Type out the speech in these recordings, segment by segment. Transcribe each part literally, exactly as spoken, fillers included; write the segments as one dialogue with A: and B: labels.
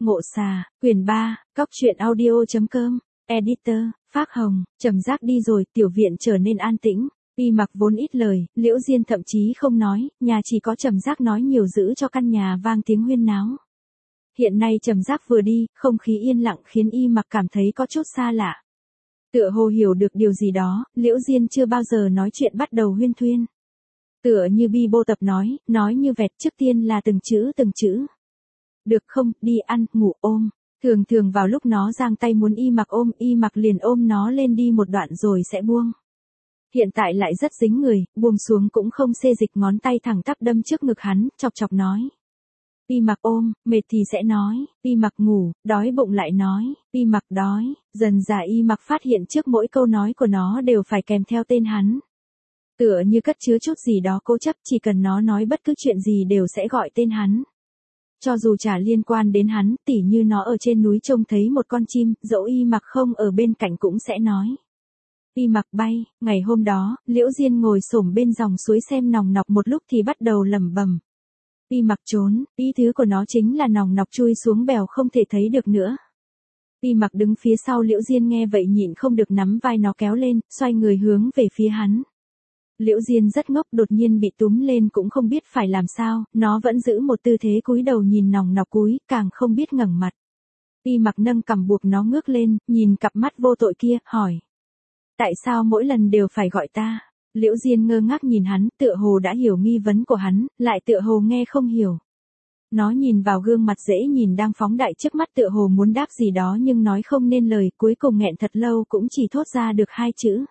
A: Ngộ Xà, quyển ba, cóc truyện audio.com, editor, Phác Hồng. Trầm giác đi rồi, tiểu viện trở nên an tĩnh. Y Mặc vốn ít lời, Liễu Diên thậm chí không nói, nhà chỉ có Trầm giác nói nhiều giữ cho căn nhà vang tiếng huyên náo. Hiện nay Trầm giác vừa đi, không khí yên lặng khiến Y Mặc cảm thấy có chút xa lạ. Tựa hồ hiểu được điều gì đó, Liễu Diên chưa bao giờ nói chuyện bắt đầu huyên thuyên. Tựa như bi bô tập nói, nói như vẹt, trước tiên là từng chữ từng chữ. Được không, đi ăn, ngủ, ôm. Thường thường vào lúc nó giang tay muốn Y Mặc ôm, Y Mặc liền ôm nó lên đi một đoạn rồi sẽ buông. Hiện tại lại rất dính người, buông xuống cũng không xê dịch, ngón tay thẳng tắp đâm trước ngực hắn, chọc chọc nói. Y Mặc ôm, mệt thì sẽ nói, Y Mặc ngủ, đói bụng lại nói, Y Mặc đói. Dần dà Y Mặc phát hiện trước mỗi câu nói của nó đều phải kèm theo tên hắn. Tựa như cất chứa chút gì đó cố chấp, chỉ cần nó nói bất cứ chuyện gì đều sẽ gọi tên hắn. Cho dù chả liên quan đến hắn, tỉ như nó ở trên núi trông thấy một con chim, dẫu Y Mặc không ở bên cạnh cũng sẽ nói. Y Mặc bay. Ngày hôm đó, Liễu Diên ngồi xổm bên dòng suối xem nòng nọc một lúc thì bắt đầu lẩm bẩm. Y Mặc trốn, ý thứ của nó chính là nòng nọc chui xuống bèo không thể thấy được nữa. Y Mặc đứng phía sau Liễu Diên nghe vậy nhịn không được nắm vai nó kéo lên, xoay người hướng về phía hắn. Liễu Diên rất ngốc, đột nhiên bị túm lên cũng không biết phải làm sao, nó vẫn giữ một tư thế cúi đầu nhìn nòng nọc cúi, càng không biết ngẩng mặt. Y Mặc nâng cằm buộc nó ngước lên, nhìn cặp mắt vô tội kia, hỏi. Tại sao mỗi lần đều phải gọi ta? Liễu Diên ngơ ngác nhìn hắn, tựa hồ đã hiểu nghi vấn của hắn, lại tựa hồ nghe không hiểu. Nó nhìn vào gương mặt dễ nhìn đang phóng đại trước mắt, tựa hồ muốn đáp gì đó nhưng nói không nên lời, cuối cùng nghẹn thật lâu cũng chỉ thốt ra được hai chữ.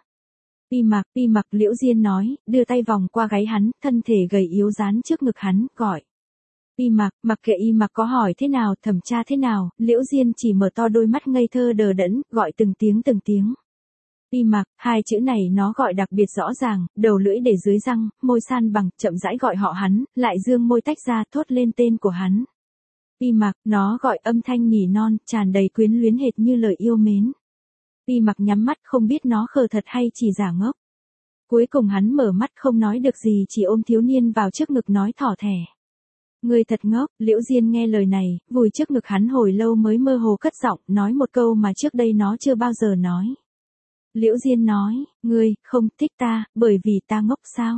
A: Y Mặc, Y Mặc. Liễu Diên nói, đưa tay vòng qua gáy hắn, thân thể gầy yếu dán trước ngực hắn, gọi. Y Mặc. Mặc kệ Y Mặc có hỏi thế nào, thẩm tra thế nào, Liễu Diên chỉ mở to đôi mắt ngây thơ đờ đẫn, gọi từng tiếng từng tiếng. Y Mặc. Hai chữ này nó gọi đặc biệt rõ ràng, đầu lưỡi để dưới răng, môi san bằng, chậm rãi gọi họ hắn, lại dương môi tách ra, thốt lên tên của hắn. Y Mặc. Nó gọi âm thanh nỉ non, tràn đầy quyến luyến hệt như lời yêu mến. Y Mặc nhắm mắt, không biết nó khờ thật hay chỉ giả ngốc. Cuối cùng hắn mở mắt không nói được gì, chỉ ôm thiếu niên vào trước ngực nói thỏ thẻ. Người thật ngốc. Liễu Diên nghe lời này, vùi trước ngực hắn hồi lâu mới mơ hồ cất giọng, nói một câu mà trước đây nó chưa bao giờ nói. Liễu Diên nói, ngươi không thích ta, bởi vì ta ngốc sao?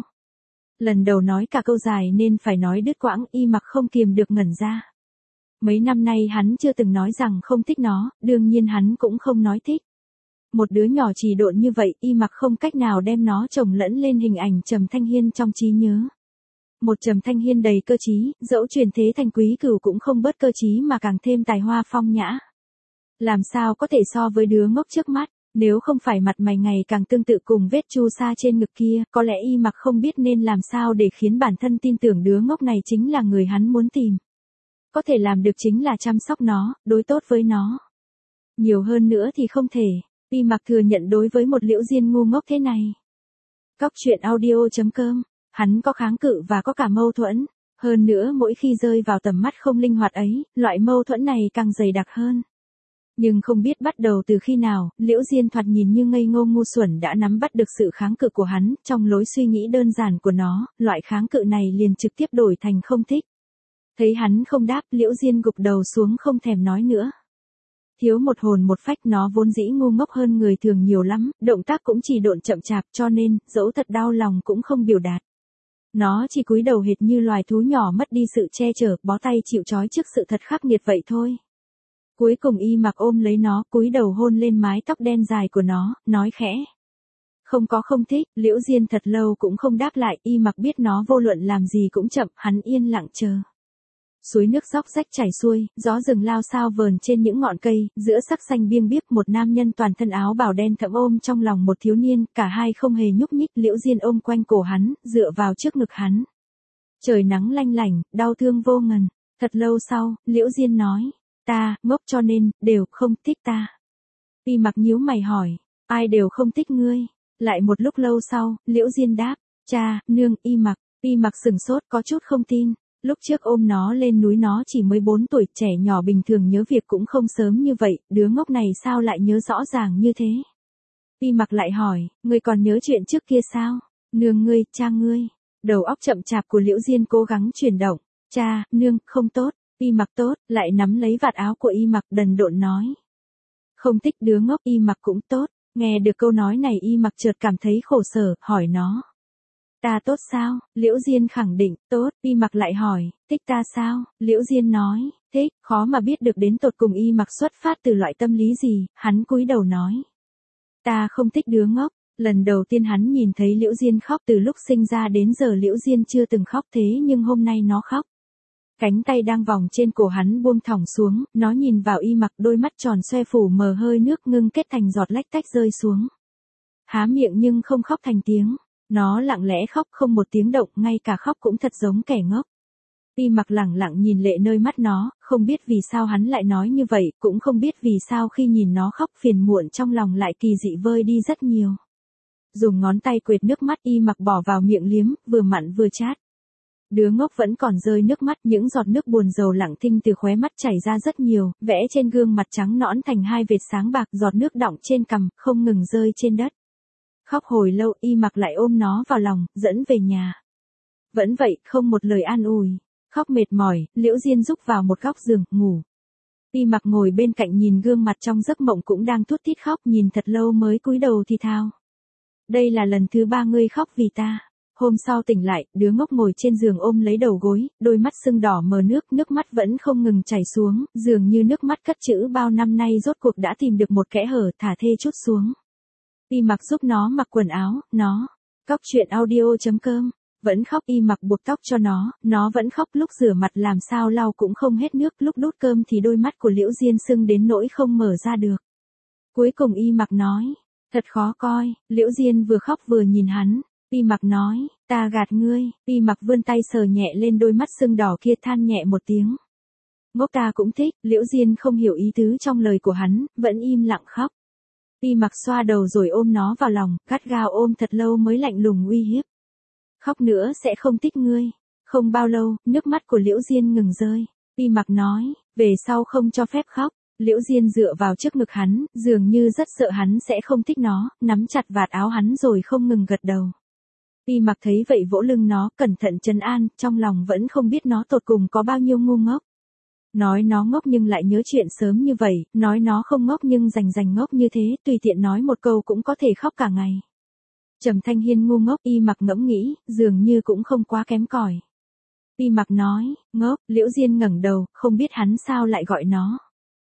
A: Lần đầu nói cả câu dài nên phải nói đứt quãng, Y Mặc không kiềm được ngẩn ra. Mấy năm nay hắn chưa từng nói rằng không thích nó, đương nhiên hắn cũng không nói thích. Một đứa nhỏ chỉ độn như vậy, Y Mặc không cách nào đem nó chồng lẫn lên hình ảnh Trầm Thanh Hiên trong trí nhớ. Một Trầm Thanh Hiên đầy cơ trí, dẫu chuyển thế thành quý cửu cũng không bớt cơ trí mà càng thêm tài hoa phong nhã. Làm sao có thể so với đứa ngốc trước mắt, nếu không phải mặt mày ngày càng tương tự cùng vết chu sa trên ngực kia, có lẽ Y Mặc không biết nên làm sao để khiến bản thân tin tưởng đứa ngốc này chính là người hắn muốn tìm. Có thể làm được chính là chăm sóc nó, đối tốt với nó. Nhiều hơn nữa thì không thể. Y Mặc thừa nhận đối với một Liễu Diên ngu ngốc thế này. Cóc truyện audio.com, hắn có kháng cự và có cả mâu thuẫn. Hơn nữa mỗi khi rơi vào tầm mắt không linh hoạt ấy, loại mâu thuẫn này càng dày đặc hơn. Nhưng không biết bắt đầu từ khi nào, Liễu Diên thoạt nhìn như ngây ngô ngu xuẩn đã nắm bắt được sự kháng cự của hắn, trong lối suy nghĩ đơn giản của nó, loại kháng cự này liền trực tiếp đổi thành không thích. Thấy hắn không đáp, Liễu Diên gục đầu xuống không thèm nói nữa. Thiếu một hồn một phách, nó vốn dĩ ngu ngốc hơn người thường nhiều lắm, động tác cũng chỉ độn chậm chạp, cho nên, dẫu thật đau lòng cũng không biểu đạt. Nó chỉ cúi đầu hệt như loài thú nhỏ mất đi sự che chở, bó tay chịu trói trước sự thật khắc nghiệt vậy thôi. Cuối cùng Y Mặc ôm lấy nó, cúi đầu hôn lên mái tóc đen dài của nó, nói khẽ. Không có không thích. Liễu Diên thật lâu cũng không đáp lại, Y Mặc biết nó vô luận làm gì cũng chậm, hắn yên lặng chờ. Suối nước róc rách chảy xuôi, gió rừng lao sao vờn trên những ngọn cây, giữa sắc xanh biêng biếc một nam nhân toàn thân áo bào đen thẫm ôm trong lòng một thiếu niên, cả hai không hề nhúc nhích. Liễu Diên ôm quanh cổ hắn, dựa vào trước ngực hắn. Trời nắng lanh lảnh, đau thương vô ngần. Thật lâu sau, Liễu Diên nói, ta, ngốc cho nên, đều không thích ta. Y Mặc nhíu mày hỏi, ai đều không thích ngươi? Lại một lúc lâu sau, Liễu Diên đáp, cha, nương. Y Mặc. Y Mặc sừng sốt có chút không tin. Lúc trước ôm nó lên núi nó chỉ mới bốn tuổi, trẻ nhỏ bình thường nhớ việc cũng không sớm như vậy, đứa ngốc này sao lại nhớ rõ ràng như thế? Y Mặc lại hỏi, ngươi còn nhớ chuyện trước kia sao? Nương ngươi, cha ngươi. Đầu óc chậm chạp của Liễu Diên cố gắng chuyển động, cha, nương, không tốt. Y Mặc tốt, lại nắm lấy vạt áo của Y Mặc đần độn nói. Không thích đứa ngốc. Y Mặc cũng tốt. Nghe được câu nói này Y Mặc chợt cảm thấy khổ sở, hỏi nó. Ta tốt sao? Liễu Diên khẳng định, tốt. Y Mặc lại hỏi, thích ta sao? Liễu Diên nói, thích. Khó mà biết được đến tột cùng Y Mặc xuất phát từ loại tâm lý gì, hắn cúi đầu nói. Ta không thích đứa ngốc. Lần đầu tiên hắn nhìn thấy Liễu Diên khóc, từ lúc sinh ra đến giờ Liễu Diên chưa từng khóc thế nhưng hôm nay nó khóc. Cánh tay đang vòng trên cổ hắn buông thõng xuống, nó nhìn vào Y Mặc, đôi mắt tròn xoe phủ mờ hơi nước ngưng kết thành giọt lách tách rơi xuống. Há miệng nhưng không khóc thành tiếng. Nó lặng lẽ khóc không một tiếng động, ngay cả khóc cũng thật giống kẻ ngốc. Y Mặc lẳng lặng nhìn lệ nơi mắt nó, không biết vì sao hắn lại nói như vậy, cũng không biết vì sao khi nhìn nó khóc phiền muộn trong lòng lại kỳ dị vơi đi rất nhiều. Dùng ngón tay quệt nước mắt Y Mặc bỏ vào miệng liếm, vừa mặn vừa chát. Đứa ngốc vẫn còn rơi nước mắt, những giọt nước buồn rầu lặng thinh từ khóe mắt chảy ra rất nhiều, vẽ trên gương mặt trắng nõn thành hai vệt sáng bạc, giọt nước đọng trên cằm, không ngừng rơi trên đất. Khóc hồi lâu Y Mặc lại ôm nó vào lòng, dẫn về nhà. Vẫn vậy, không một lời an ủi. Khóc mệt mỏi, Liễu Diên rúc vào một góc giường, ngủ. Y Mặc ngồi bên cạnh nhìn gương mặt trong giấc mộng cũng đang thút thít khóc, nhìn thật lâu mới cúi đầu thì thào. Đây là lần thứ ba ngươi khóc vì ta. Hôm sau tỉnh lại, đứa ngốc ngồi trên giường ôm lấy đầu gối, đôi mắt sưng đỏ mờ nước, nước mắt vẫn không ngừng chảy xuống, dường như nước mắt cất trữ bao năm nay rốt cuộc đã tìm được một kẽ hở, thả thê chút xuống. Y Mặc giúp nó mặc quần áo, nó. Cóc truyện audio chấm com. Vẫn khóc. Y Mặc buộc tóc cho nó, nó vẫn khóc, lúc rửa mặt làm sao lau cũng không hết nước, lúc đút cơm thì đôi mắt của Liễu Diên sưng đến nỗi không mở ra được. Cuối cùng Y Mặc nói, thật khó coi. Liễu Diên vừa khóc vừa nhìn hắn. Y Mặc nói, ta gạt ngươi. Y Mặc vươn tay sờ nhẹ lên đôi mắt sưng đỏ kia, than nhẹ một tiếng. Ngốc, ta cũng thích. Liễu Diên không hiểu ý tứ trong lời của hắn, vẫn im lặng khóc. Y Mặc xoa đầu rồi ôm nó vào lòng, gắt gao ôm thật lâu mới lạnh lùng uy hiếp. Khóc nữa sẽ không thích ngươi. Không bao lâu, nước mắt của Liễu Diên ngừng rơi. Y Mặc nói, về sau không cho phép khóc. Liễu Diên dựa vào trước ngực hắn, dường như rất sợ hắn sẽ không thích nó, nắm chặt vạt áo hắn rồi không ngừng gật đầu. Y Mặc thấy vậy vỗ lưng nó, cẩn thận trấn an, trong lòng vẫn không biết nó tột cùng có bao nhiêu ngu ngốc. Nói nó ngốc nhưng lại nhớ chuyện sớm như vậy, nói nó không ngốc nhưng rành rành ngốc như thế, tùy tiện nói một câu cũng có thể khóc cả ngày. Trầm Thanh Hiên ngu ngốc. Y Mặc ngẫm nghĩ, dường như cũng không quá kém cỏi. Y Mặc nói, ngốc. Liễu Diên ngẩng đầu, không biết hắn sao lại gọi nó.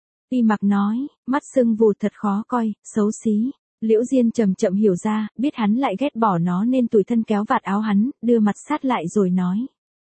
A: Y Mặc nói, mắt sưng vù thật khó coi, xấu xí. Liễu Diên chậm chậm hiểu ra, biết hắn lại ghét bỏ nó nên tủi thân kéo vạt áo hắn, đưa mặt sát lại rồi nói.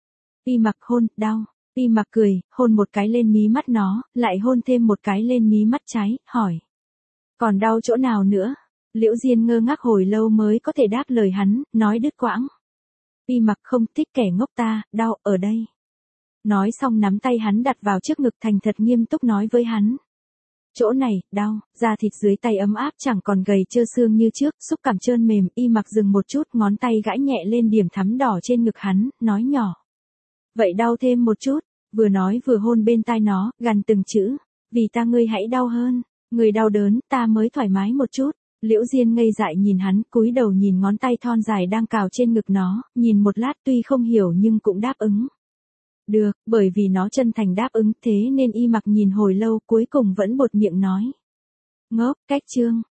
A: Y Mặc hôn, đau. Y Mặc cười, hôn một cái lên mí mắt nó, lại hôn thêm một cái lên mí mắt trái, hỏi. Còn đau chỗ nào nữa? Liễu Diên ngơ ngác hồi lâu mới có thể đáp lời hắn, nói đứt quãng. Y Mặc không thích kẻ ngốc ta, đau, ở đây. Nói xong nắm tay hắn đặt vào trước ngực, thành thật nghiêm túc nói với hắn. Chỗ này, đau, da thịt dưới tay ấm áp chẳng còn gầy trơ xương như trước, xúc cảm trơn mềm. Y Mặc dừng một chút, ngón tay gãi nhẹ lên điểm thắm đỏ trên ngực hắn, nói nhỏ. Vậy đau thêm một chút, vừa nói vừa hôn bên tai nó, gằn từng chữ. Vì ta ngươi hãy đau hơn, người đau đớn, ta mới thoải mái một chút. Liễu Diên ngây dại nhìn hắn, cúi đầu nhìn ngón tay thon dài đang cào trên ngực nó, nhìn một lát tuy không hiểu nhưng cũng đáp ứng. Được, bởi vì nó chân thành đáp ứng thế nên Y Mặc nhìn hồi lâu cuối cùng vẫn buột miệng nói. Ngốc, cách chương.